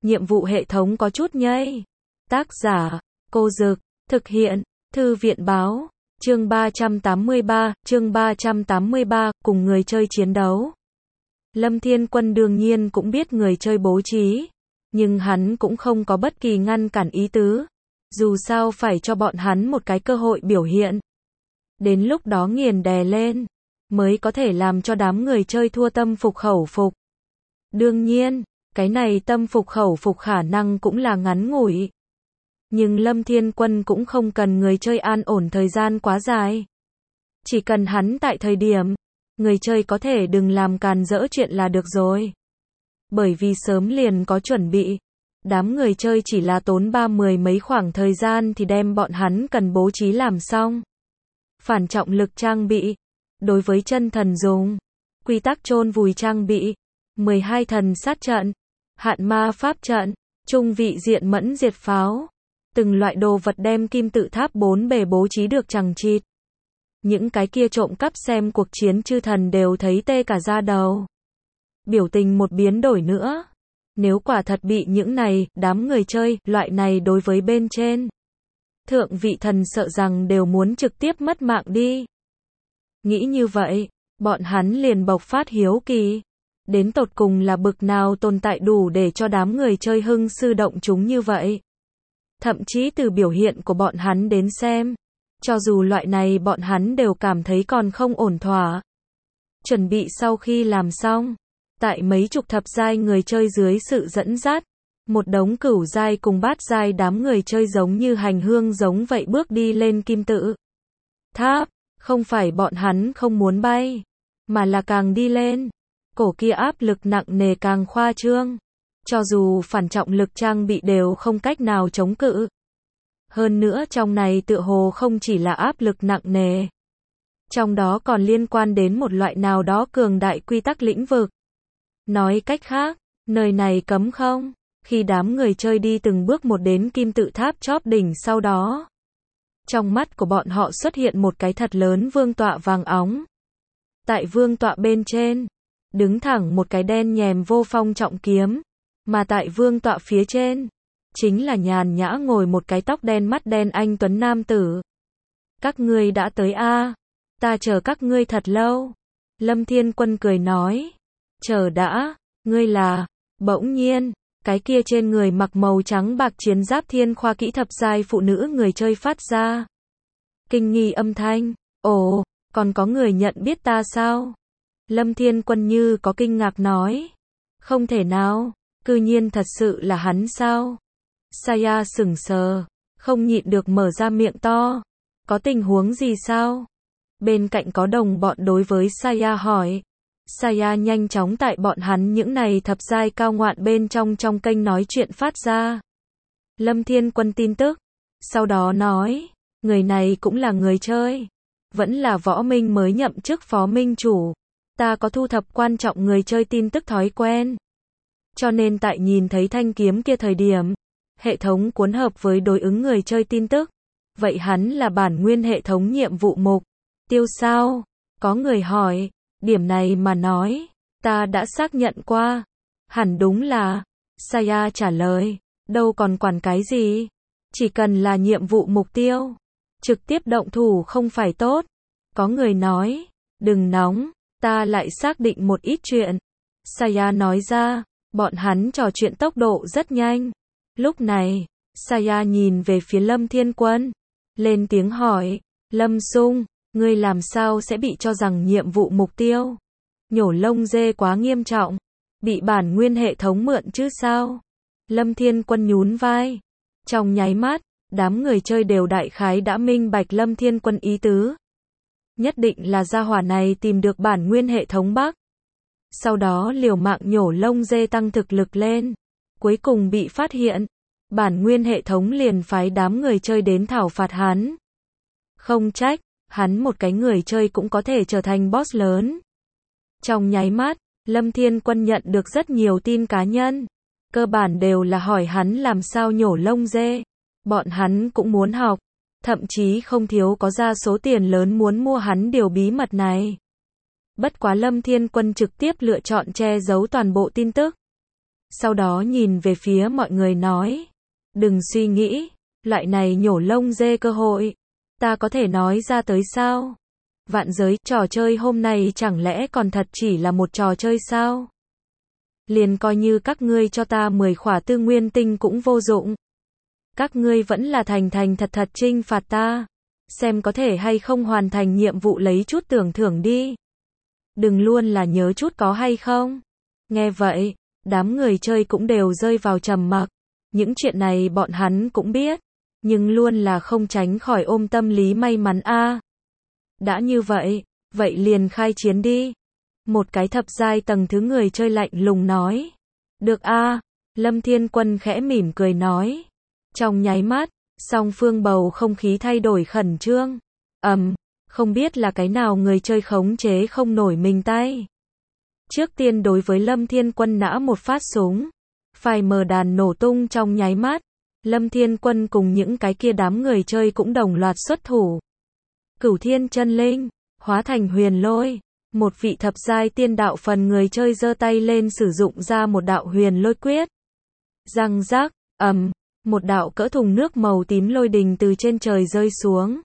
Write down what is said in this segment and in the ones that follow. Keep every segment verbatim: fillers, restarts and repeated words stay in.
nhiệm vụ hệ thống có chút nhây. Tác giả, Cô Dực, thực hiện, Thư viện báo, chương ba trăm tám mươi ba, chương ba trăm tám mươi ba, cùng người chơi chiến đấu. Lâm Thiên Quân đương nhiên cũng biết người chơi bố trí, nhưng hắn cũng không có bất kỳ ngăn cản ý tứ. Dù sao phải cho bọn hắn một cái cơ hội biểu hiện. Đến lúc đó nghiền đè lên, mới có thể làm cho đám người chơi thua tâm phục khẩu phục. Đương nhiên, cái này tâm phục khẩu phục khả năng cũng là ngắn ngủi. Nhưng Lâm Thiên Quân cũng không cần người chơi an ổn thời gian quá dài. Chỉ cần hắn tại thời điểm, người chơi có thể đừng làm càn rỡ chuyện là được rồi. Bởi vì sớm liền có chuẩn bị, đám người chơi chỉ là tốn ba mười mấy khoảng thời gian thì đem bọn hắn cần bố trí làm xong. Phản trọng lực trang bị, đối với chân thần dùng, quy tắc chôn vùi trang bị, mười hai thần sát trận, hạn ma pháp trận, trung vị diện mẫn diệt pháo, từng loại đồ vật đem kim tự tháp bốn bề bố trí được chằng chịt. Những cái kia trộm cắp xem cuộc chiến chư thần đều thấy tê cả da đầu. Biểu tình một biến đổi nữa. Nếu quả thật bị những này, đám người chơi, loại này đối với bên trên. Thượng vị thần sợ rằng đều muốn trực tiếp mất mạng đi. Nghĩ như vậy, bọn hắn liền bộc phát hiếu kỳ. Đến tột cùng là bực nào tồn tại đủ để cho đám người chơi hưng sư động chúng như vậy. Thậm chí từ biểu hiện của bọn hắn đến xem, cho dù loại này bọn hắn đều cảm thấy còn không ổn thỏa. Chuẩn bị sau khi làm xong, tại mấy chục thập giai người chơi dưới sự dẫn dắt, một đống cửu giai cùng bát giai đám người chơi giống như hành hương giống vậy bước đi lên kim tự tháp. Không phải bọn hắn không muốn bay, mà là càng đi lên, cổ kia áp lực nặng nề càng khoa trương. Cho dù phản trọng lực trang bị đều không cách nào chống cự. Hơn nữa trong này tựa hồ không chỉ là áp lực nặng nề. Trong đó còn liên quan đến một loại nào đó cường đại quy tắc lĩnh vực. Nói cách khác, nơi này cấm không? Khi đám người chơi đi từng bước một đến kim tự tháp chóp đỉnh sau đó. Trong mắt của bọn họ xuất hiện một cái thật lớn vương tọa vàng óng. Tại vương tọa bên trên, đứng thẳng một cái đen nhèm vô phong trọng kiếm. Mà tại vương tọa phía trên, chính là nhàn nhã ngồi một cái tóc đen mắt đen anh tuấn nam tử. Các ngươi đã tới a, à? Ta chờ các ngươi thật lâu. Lâm Thiên Quân cười nói. Chờ đã, ngươi là, bỗng nhiên, cái kia trên người mặc màu trắng bạc chiến giáp thiên khoa kỹ thập giai phụ nữ người chơi phát ra. Kinh nghi âm thanh, ồ, còn có người nhận biết ta sao? Lâm Thiên Quân như có kinh ngạc nói. Không thể nào. Cư nhiên thật sự là hắn sao? Saya sững sờ, không nhịn được mở ra miệng to. Có tình huống gì sao? Bên cạnh có đồng bọn đối với Saya hỏi. Saya nhanh chóng tại bọn hắn những này thập giai cao ngoạn bên trong trong kênh nói chuyện phát ra. Lâm Thiên Quân tin tức. Sau đó nói, người này cũng là người chơi. Vẫn là võ minh mới nhậm chức phó minh chủ. Ta có thu thập quan trọng người chơi tin tức thói quen. Cho nên tại nhìn thấy thanh kiếm kia thời điểm, hệ thống cuốn hợp với đối ứng người chơi tin tức. Vậy hắn là bản nguyên hệ thống nhiệm vụ mục tiêu sao? Có người hỏi, điểm này mà nói, ta đã xác nhận qua. Hẳn đúng là, Saya trả lời, đâu còn quản cái gì? Chỉ cần là nhiệm vụ mục tiêu, trực tiếp động thủ không phải tốt. Có người nói, đừng nóng, ta lại xác định một ít chuyện. Saya nói ra. Bọn hắn trò chuyện tốc độ rất nhanh. Lúc này, Saya nhìn về phía Lâm Thiên Quân. Lên tiếng hỏi, Lâm Sung, ngươi làm sao sẽ bị cho rằng nhiệm vụ mục tiêu? Nhổ lông dê quá nghiêm trọng. Bị bản nguyên hệ thống mượn chứ sao? Lâm Thiên Quân nhún vai. Trong nháy mắt, đám người chơi đều đại khái đã minh bạch Lâm Thiên Quân ý tứ. Nhất định là gia hỏa này tìm được bản nguyên hệ thống Bắc. Sau đó liều mạng nhổ lông dê tăng thực lực lên. Cuối cùng bị phát hiện. Bản nguyên hệ thống liền phái đám người chơi đến thảo phạt hắn. Không trách, hắn một cái người chơi cũng có thể trở thành boss lớn. Trong nháy mắt, Lâm Thiên Quân nhận được rất nhiều tin cá nhân. Cơ bản đều là hỏi hắn làm sao nhổ lông dê. Bọn hắn cũng muốn học. Thậm chí không thiếu có ra số tiền lớn muốn mua hắn điều bí mật này. Bất quá Lâm Thiên Quân trực tiếp lựa chọn che giấu toàn bộ tin tức. sau đó nhìn về phía mọi người nói, đừng suy nghĩ, loại này nhổ lông dê cơ hội, ta có thể nói ra tới sao? Vạn giới, trò chơi hôm nay chẳng lẽ còn thật chỉ là một trò chơi sao? Liền coi như các ngươi cho ta mười khỏa tư nguyên tinh cũng vô dụng. Các ngươi vẫn là thành thành thật thật trinh phạt ta, xem có thể hay không hoàn thành nhiệm vụ lấy chút tưởng thưởng đi. Đừng luôn là nhớ chút có hay không. Nghe vậy, đám người chơi cũng đều rơi vào trầm mặc. Những chuyện này bọn hắn cũng biết, nhưng luôn là không tránh khỏi ôm tâm lý may mắn a. Đã như vậy, vậy liền khai chiến đi. Một cái thập giai tầng thứ người chơi lạnh lùng nói. Được a. Lâm Thiên Quân khẽ mỉm cười nói. Trong nháy mắt, song phương bầu không khí thay đổi khẩn trương. Ầm, um, không biết là cái nào người chơi khống chế không nổi mình tay. Trước tiên đối với Lâm Thiên Quân nã một phát súng. Phải mờ đàn nổ tung trong nháy mắt. Lâm Thiên Quân cùng những cái kia đám người chơi cũng đồng loạt xuất thủ. Cửu Thiên Chân Linh, hóa thành huyền lôi. Một vị thập giai tiên đạo phần người chơi giơ tay lên sử dụng ra một đạo huyền lôi quyết. Răng rác, ầm, một đạo cỡ thùng nước màu tím lôi đình từ trên trời rơi xuống.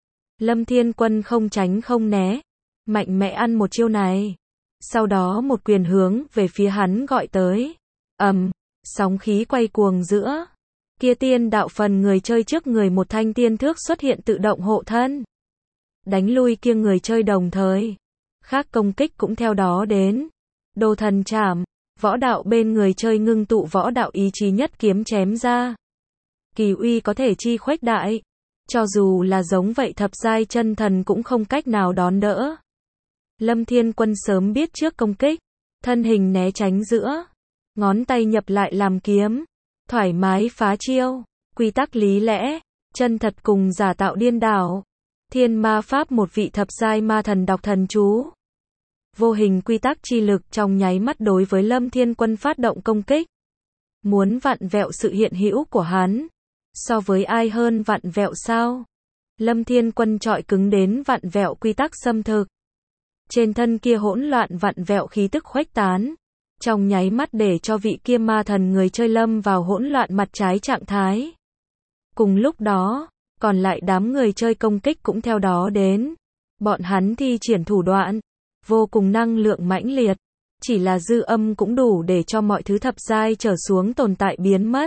Lâm Thiên Quân không tránh không né, mạnh mẽ ăn một chiêu này. Sau đó một quyền hướng về phía hắn gọi tới. Ầm, sóng khí quay cuồng giữa. Kia tiên đạo phần người chơi trước người một thanh tiên thước xuất hiện tự động hộ thân. Đánh lui kia người chơi đồng thời. Khác công kích cũng theo đó đến. Đồ thần trảm, võ đạo bên người chơi ngưng tụ võ đạo ý chí nhất kiếm chém ra. Kỳ uy có thể chi khuếch đại. Cho dù là giống vậy thập giai chân thần cũng không cách nào đón đỡ. Lâm Thiên Quân sớm biết trước công kích. Thân hình né tránh giữa. Ngón tay nhập lại làm kiếm. Thoải mái phá chiêu. Quy tắc lý lẽ. Chân thật cùng giả tạo điên đảo. Thiên ma pháp một vị thập giai ma thần đọc thần chú. Vô hình quy tắc chi lực trong nháy mắt đối với Lâm Thiên Quân phát động công kích. Muốn vặn vẹo sự hiện hữu của hắn. So với ai hơn vặn vẹo sao? Lâm Thiên Quân trọi cứng đến vặn vẹo quy tắc xâm thực. Trên thân kia hỗn loạn vặn vẹo khí tức khuếch tán. Trong nháy mắt để cho vị kia ma thần người chơi lâm vào hỗn loạn mặt trái trạng thái. Cùng lúc đó, còn lại đám người chơi công kích cũng theo đó đến. Bọn hắn thi triển thủ đoạn, vô cùng năng lượng mãnh liệt. Chỉ là dư âm cũng đủ để cho mọi thứ thập giai trở xuống tồn tại biến mất.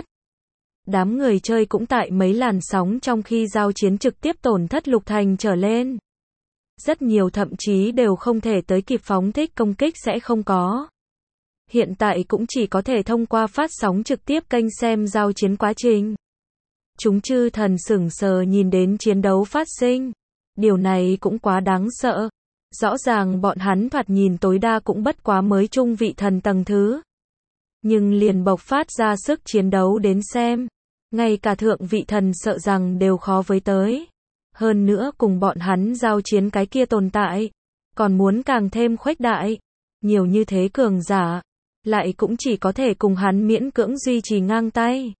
Đám người chơi cũng tại mấy làn sóng trong khi giao chiến trực tiếp tổn thất lục thành trở lên. Rất nhiều thậm chí đều không thể tới kịp phóng thích công kích sẽ không có. Hiện tại cũng chỉ có thể thông qua phát sóng trực tiếp kênh xem giao chiến quá trình. Chúng chư thần sững sờ nhìn đến chiến đấu phát sinh. Điều này cũng quá đáng sợ. Rõ ràng bọn hắn thoạt nhìn tối đa cũng bất quá mới trung vị thần tầng thứ. Nhưng liền bộc phát ra sức chiến đấu đến xem. Ngay cả thượng vị thần sợ rằng đều khó với tới. Hơn nữa cùng bọn hắn giao chiến cái kia tồn tại. Còn muốn càng thêm khuếch đại. Nhiều như thế cường giả. Lại cũng chỉ có thể cùng hắn miễn cưỡng duy trì ngang tay.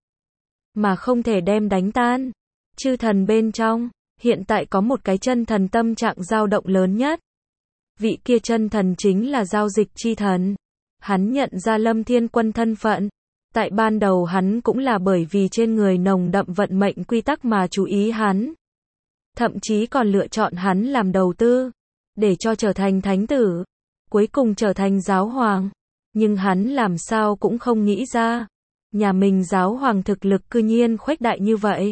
Mà không thể đem đánh tan. Chư thần bên trong. Hiện tại có một cái chân thần tâm trạng dao động lớn nhất. Vị kia chân thần chính là giao dịch chi thần. Hắn nhận ra Lâm Thiên Quân thân phận. Tại ban đầu hắn cũng là bởi vì trên người nồng đậm vận mệnh quy tắc mà chú ý hắn. Thậm chí còn lựa chọn hắn làm đầu tư. Để cho trở thành thánh tử. Cuối cùng trở thành giáo hoàng. Nhưng hắn làm sao cũng không nghĩ ra. Nhà mình giáo hoàng thực lực cư nhiên khuếch đại như vậy.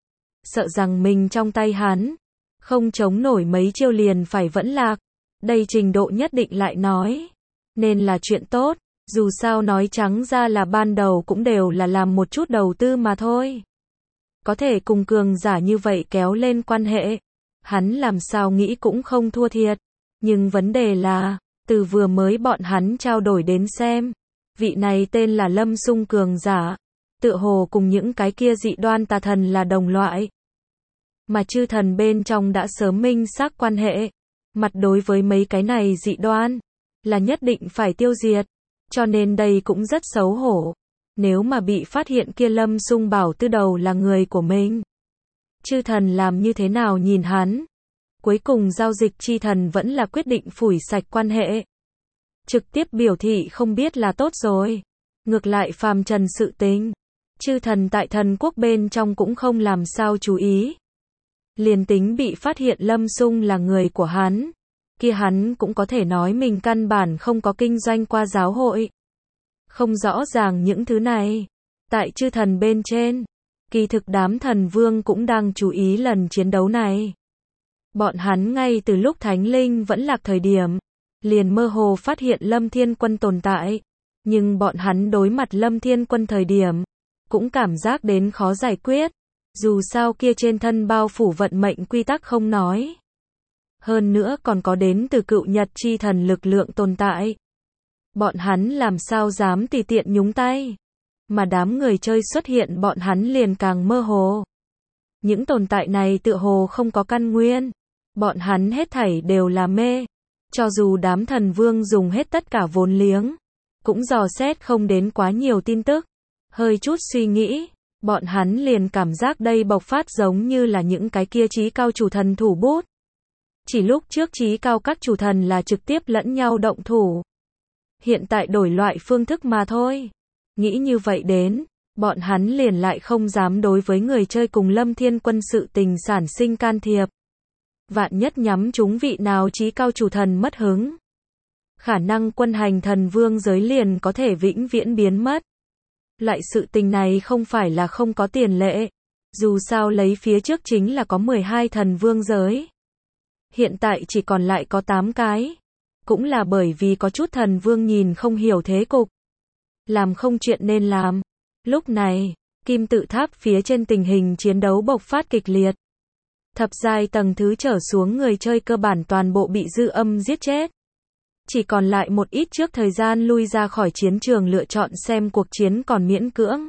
Sợ rằng mình trong tay hắn. Không chống nổi mấy chiêu liền phải vẫn lạc. Đây trình độ nhất định lại nói. Nên là chuyện tốt. Dù sao nói trắng ra là ban đầu cũng đều là làm một chút đầu tư mà thôi. Có thể cùng cường giả như vậy kéo lên quan hệ. Hắn làm sao nghĩ cũng không thua thiệt. Nhưng vấn đề là, từ vừa mới bọn hắn trao đổi đến xem. Vị này tên là Lâm Sung cường giả. Tựa hồ cùng những cái kia dị đoan tà thần là đồng loại. Mà chư thần bên trong đã sớm minh xác quan hệ. Mặt đối với mấy cái này dị đoan. Là nhất định phải tiêu diệt. Cho nên đây cũng rất xấu hổ. Nếu mà bị phát hiện kia Lâm Sung bảo tư đầu là người của mình. Chư thần làm như thế nào nhìn hắn. Cuối cùng giao dịch chi thần vẫn là quyết định phủi sạch quan hệ. Trực tiếp biểu thị không biết là tốt rồi. Ngược lại phàm trần sự tình, chư thần tại thần quốc bên trong cũng không làm sao chú ý. Liền tính bị phát hiện Lâm Sung là người của hắn, kia hắn cũng có thể nói mình căn bản không có kinh doanh qua giáo hội. Không rõ ràng những thứ này, tại chư thần bên trên, kỳ thực đám thần vương cũng đang chú ý lần chiến đấu này. Bọn hắn ngay từ lúc Thánh Linh vẫn lạc thời điểm, liền mơ hồ phát hiện Lâm Thiên Quân tồn tại, nhưng bọn hắn đối mặt Lâm Thiên Quân thời điểm, cũng cảm giác đến khó giải quyết, dù sao kia trên thân bao phủ vận mệnh quy tắc không nói. Hơn nữa còn có đến từ cựu nhật chi thần lực lượng tồn tại. Bọn hắn làm sao dám tùy tiện nhúng tay. Mà đám người chơi xuất hiện bọn hắn liền càng mơ hồ. Những tồn tại này tựa hồ không có căn nguyên. Bọn hắn hết thảy đều là mê. Cho dù đám thần vương dùng hết tất cả vốn liếng, cũng dò xét không đến quá nhiều tin tức. Hơi chút suy nghĩ, bọn hắn liền cảm giác đây bộc phát giống như là những cái kia trí cao chủ thần thủ bút. Chỉ lúc trước trí cao các chủ thần là trực tiếp lẫn nhau động thủ. Hiện tại đổi loại phương thức mà thôi. Nghĩ như vậy đến, bọn hắn liền lại không dám đối với người chơi cùng Lâm Thiên Quân sự tình sản sinh can thiệp. Vạn nhất nhắm chúng vị nào trí cao chủ thần mất hứng. Khả năng quân hành thần vương giới liền có thể vĩnh viễn biến mất. Loại sự tình này không phải là không có tiền lệ. Dù sao lấy phía trước chính là có mười hai thần vương giới. Hiện tại chỉ còn lại có tám cái. Cũng là bởi vì có chút thần vương nhìn không hiểu thế cục. Làm không chuyện nên làm. Lúc này, kim tự tháp phía trên tình hình chiến đấu bộc phát kịch liệt. Thập giai tầng thứ trở xuống người chơi cơ bản toàn bộ bị dư âm giết chết. Chỉ còn lại một ít trước thời gian lui ra khỏi chiến trường lựa chọn xem cuộc chiến còn miễn cưỡng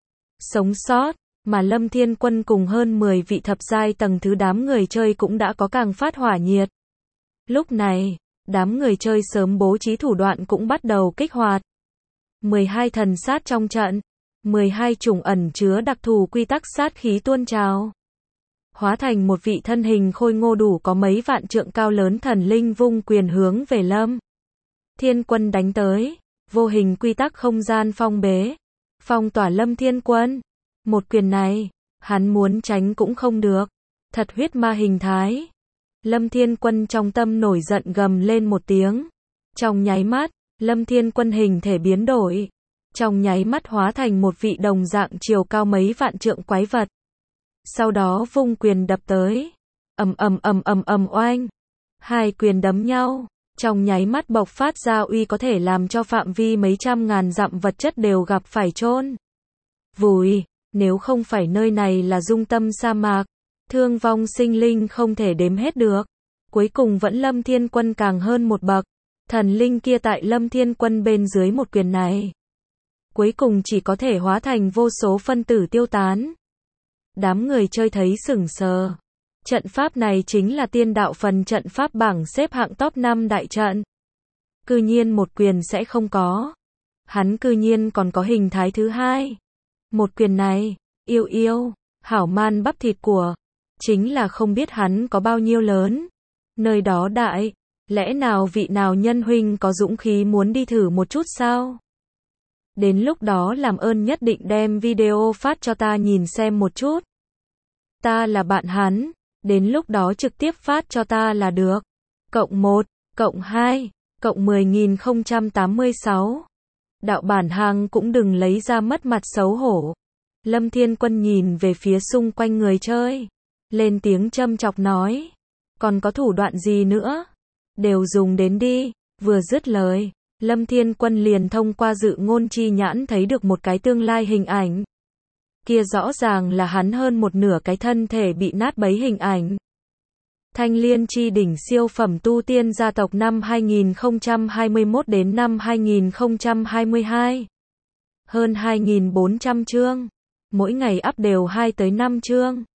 sống sót, mà Lâm Thiên Quân cùng hơn mười vị thập giai tầng thứ đám người chơi cũng đã có càng phát hỏa nhiệt. Lúc này, đám người chơi sớm bố trí thủ đoạn cũng bắt đầu kích hoạt. mười hai thần sát trong trận, mười hai chủng ẩn chứa đặc thù quy tắc sát khí tuôn trào. Hóa thành một vị thân hình khôi ngô đủ có mấy vạn trượng cao lớn thần linh vung quyền hướng về Lâm Thiên Quân đánh tới, vô hình quy tắc không gian phong bế, phong tỏa Lâm Thiên Quân. Một quyền này, hắn muốn tránh cũng không được, thật huyết ma hình thái. Lâm Thiên Quân trong tâm nổi giận gầm lên một tiếng. Trong nháy mắt, Lâm Thiên Quân hình thể biến đổi, trong nháy mắt hóa thành một vị đồng dạng chiều cao mấy vạn trượng quái vật. Sau đó vung quyền đập tới, ầm ầm ầm ầm ầm oanh, hai quyền đấm nhau, trong nháy mắt bộc phát ra uy có thể làm cho phạm vi mấy trăm ngàn dặm vật chất đều gặp phải chôn vùi. Nếu không phải nơi này là dung tâm sa mạc, thương vong sinh linh không thể đếm hết được. Cuối cùng vẫn Lâm Thiên Quân càng hơn một bậc. Thần linh kia tại Lâm Thiên Quân bên dưới một quyền này, cuối cùng chỉ có thể hóa thành vô số phân tử tiêu tán. Đám người chơi thấy sửng sờ. Trận pháp này chính là tiên đạo phần trận pháp bảng xếp hạng top năm đại trận. Cư nhiên một quyền sẽ không có. Hắn cư nhiên còn có hình thái thứ hai. Một quyền này, yêu yêu, hảo man bắp thịt của, chính là không biết hắn có bao nhiêu lớn. Nơi đó đại, lẽ nào vị nào nhân huynh có dũng khí muốn đi thử một chút sao? Đến lúc đó làm ơn nhất định đem video phát cho ta nhìn xem một chút. Ta là bạn hắn, đến lúc đó trực tiếp phát cho ta là được. Cộng một, cộng hai, cộng mười nghìn không trăm tám mươi sáu. Đạo bản hàng cũng đừng lấy ra mất mặt xấu hổ. Lâm Thiên Quân nhìn về phía xung quanh người chơi, lên tiếng châm chọc nói. Còn có thủ đoạn gì nữa? Đều dùng đến đi. Vừa dứt lời, Lâm Thiên Quân liền thông qua dự ngôn chi nhãn thấy được một cái tương lai hình ảnh. Kia rõ ràng là hắn hơn một nửa cái thân thể bị nát bấy hình ảnh. Thanh Liên chi đỉnh siêu phẩm tu tiên gia tộc năm hai nghìn không trăm hai mươi mốt đến năm hai nghìn không trăm hai mươi hai. Hơn hai nghìn bốn trăm chương. Mỗi ngày up đều hai tới năm chương.